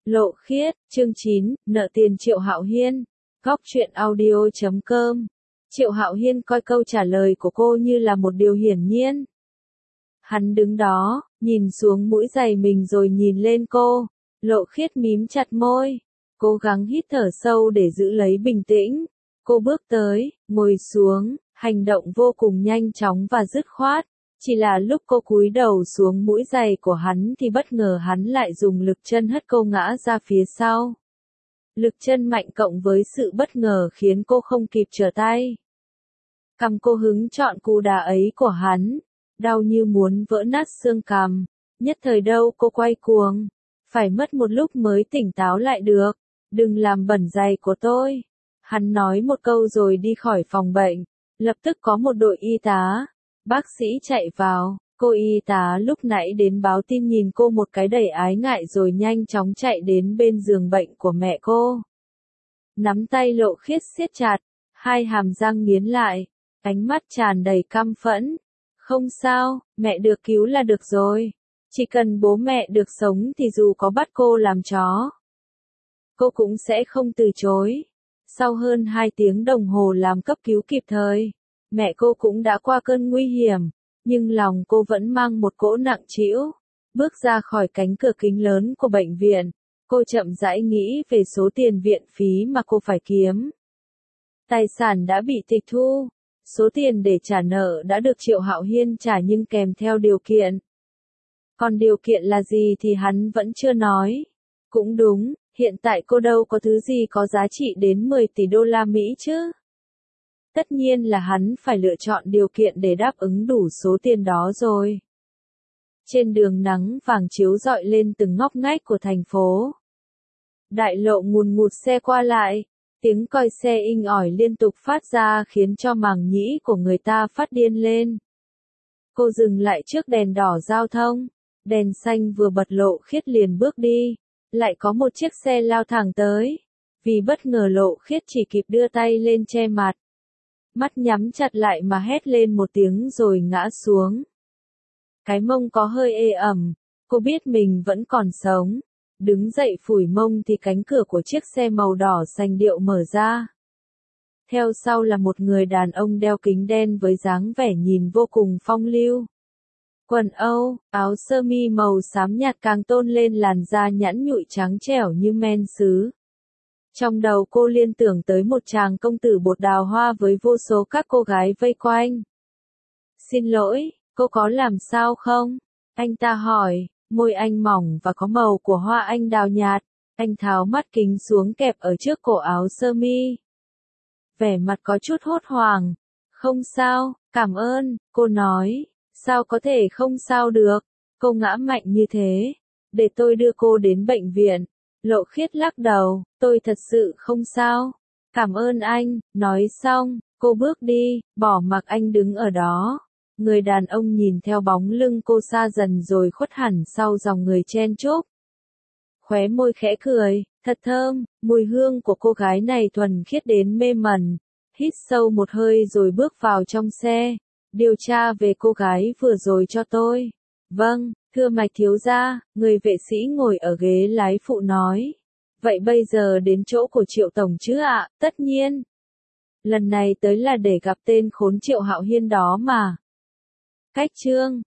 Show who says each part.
Speaker 1: Lộ Khiết, chương 9, nợ tiền Triệu Hạo Hiên. Góc truyện audio.com. Triệu Hạo Hiên coi câu trả lời của cô như là một điều hiển nhiên. Hắn đứng đó, nhìn xuống mũi giày mình rồi nhìn lên cô. Lộ Khiết mím chặt môi, cố gắng hít thở sâu để giữ lấy bình tĩnh. Cô bước tới, ngồi xuống, hành động vô cùng nhanh chóng và dứt khoát. Chỉ là lúc cô cúi đầu xuống mũi giày của hắn thì bất ngờ hắn lại dùng lực chân hất cô ngã ra phía sau. Lực chân mạnh cộng với sự bất ngờ khiến cô không kịp trở tay. Cằm cô hứng chọn cú đá ấy của hắn, đau như muốn vỡ nát xương cằm. Nhất thời đâu cô quay cuồng, phải mất một lúc mới tỉnh táo lại được. Đừng làm bẩn giày của tôi. Hắn nói một câu rồi đi khỏi phòng bệnh. Lập tức có một đội y tá, bác sĩ chạy vào. Cô y tá lúc nãy đến báo tin nhìn cô một cái đầy ái ngại rồi nhanh chóng chạy đến bên giường bệnh của mẹ cô. Nắm tay Lộ Khiết siết chặt, hai hàm răng nghiến lại, ánh mắt tràn đầy căm phẫn. Không sao, mẹ được cứu là được rồi. Chỉ cần bố mẹ được sống thì dù có bắt cô làm chó, cô cũng sẽ không từ chối. Sau hơn 2 tiếng đồng hồ làm cấp cứu kịp thời, mẹ cô cũng đã qua cơn nguy hiểm, nhưng lòng cô vẫn mang một cỗ nặng trĩu. Bước ra khỏi cánh cửa kính lớn của bệnh viện, cô chậm rãi nghĩ về số tiền viện phí mà cô phải kiếm. Tài sản đã bị tịch thu, số tiền để trả nợ đã được Triệu Hạo Hiên trả nhưng kèm theo điều kiện. Còn điều kiện là gì thì hắn vẫn chưa nói. Cũng đúng, hiện tại cô đâu có thứ gì có giá trị đến 10 tỷ đô la Mỹ chứ. Tất nhiên là hắn phải lựa chọn điều kiện để đáp ứng đủ số tiền đó rồi. Trên đường nắng vàng chiếu rọi lên từng ngóc ngách của thành phố. Đại lộ ngùn ngụt xe qua lại, tiếng còi xe inh ỏi liên tục phát ra khiến cho màng nhĩ của người ta phát điên lên. Cô dừng lại trước đèn đỏ giao thông, đèn xanh vừa bật Lộ Khiết liền bước đi, lại có một chiếc xe lao thẳng tới. Vì bất ngờ Lộ Khiết chỉ kịp đưa tay lên che mặt. Mắt nhắm chặt lại mà hét lên một tiếng rồi ngã xuống. Cái mông có hơi ê ẩm, cô biết mình vẫn còn sống. Đứng dậy phủi mông thì cánh cửa của chiếc xe màu đỏ sành điệu mở ra. Theo sau là một người đàn ông đeo kính đen với dáng vẻ nhìn vô cùng phong lưu. Quần Âu, áo sơ mi màu xám nhạt càng tôn lên làn da nhẵn nhụi trắng trẻo như men sứ. Trong đầu cô liên tưởng tới một chàng công tử bột đào hoa với vô số các cô gái vây quanh. Xin lỗi, cô có làm sao không? Anh ta hỏi, môi anh mỏng và có màu của hoa anh đào nhạt. Anh tháo mắt kính xuống kẹp ở trước cổ áo sơ mi. Vẻ mặt có chút hốt hoảng. Không sao, cảm ơn, cô nói. Sao có thể không sao được? Cô ngã mạnh như thế. Để tôi đưa cô đến bệnh viện. Lộ Khiết lắc đầu, tôi thật sự không sao. Cảm ơn anh, nói xong, cô bước đi, bỏ mặc anh đứng ở đó. Người đàn ông nhìn theo bóng lưng cô xa dần rồi khuất hẳn sau dòng người chen chúc. Khóe môi khẽ cười, thật thơm, mùi hương của cô gái này thuần khiết đến mê mẩn. Hít sâu một hơi rồi bước vào trong xe. Điều tra về cô gái vừa rồi cho tôi. Vâng, thưa Mạch thiếu gia, người vệ sĩ ngồi ở ghế lái phụ nói. Vậy bây giờ đến chỗ của Triệu Tổng chứ ạ? Tất nhiên. Lần này tới là để gặp tên khốn Triệu Hạo Hiên đó mà. Cách chương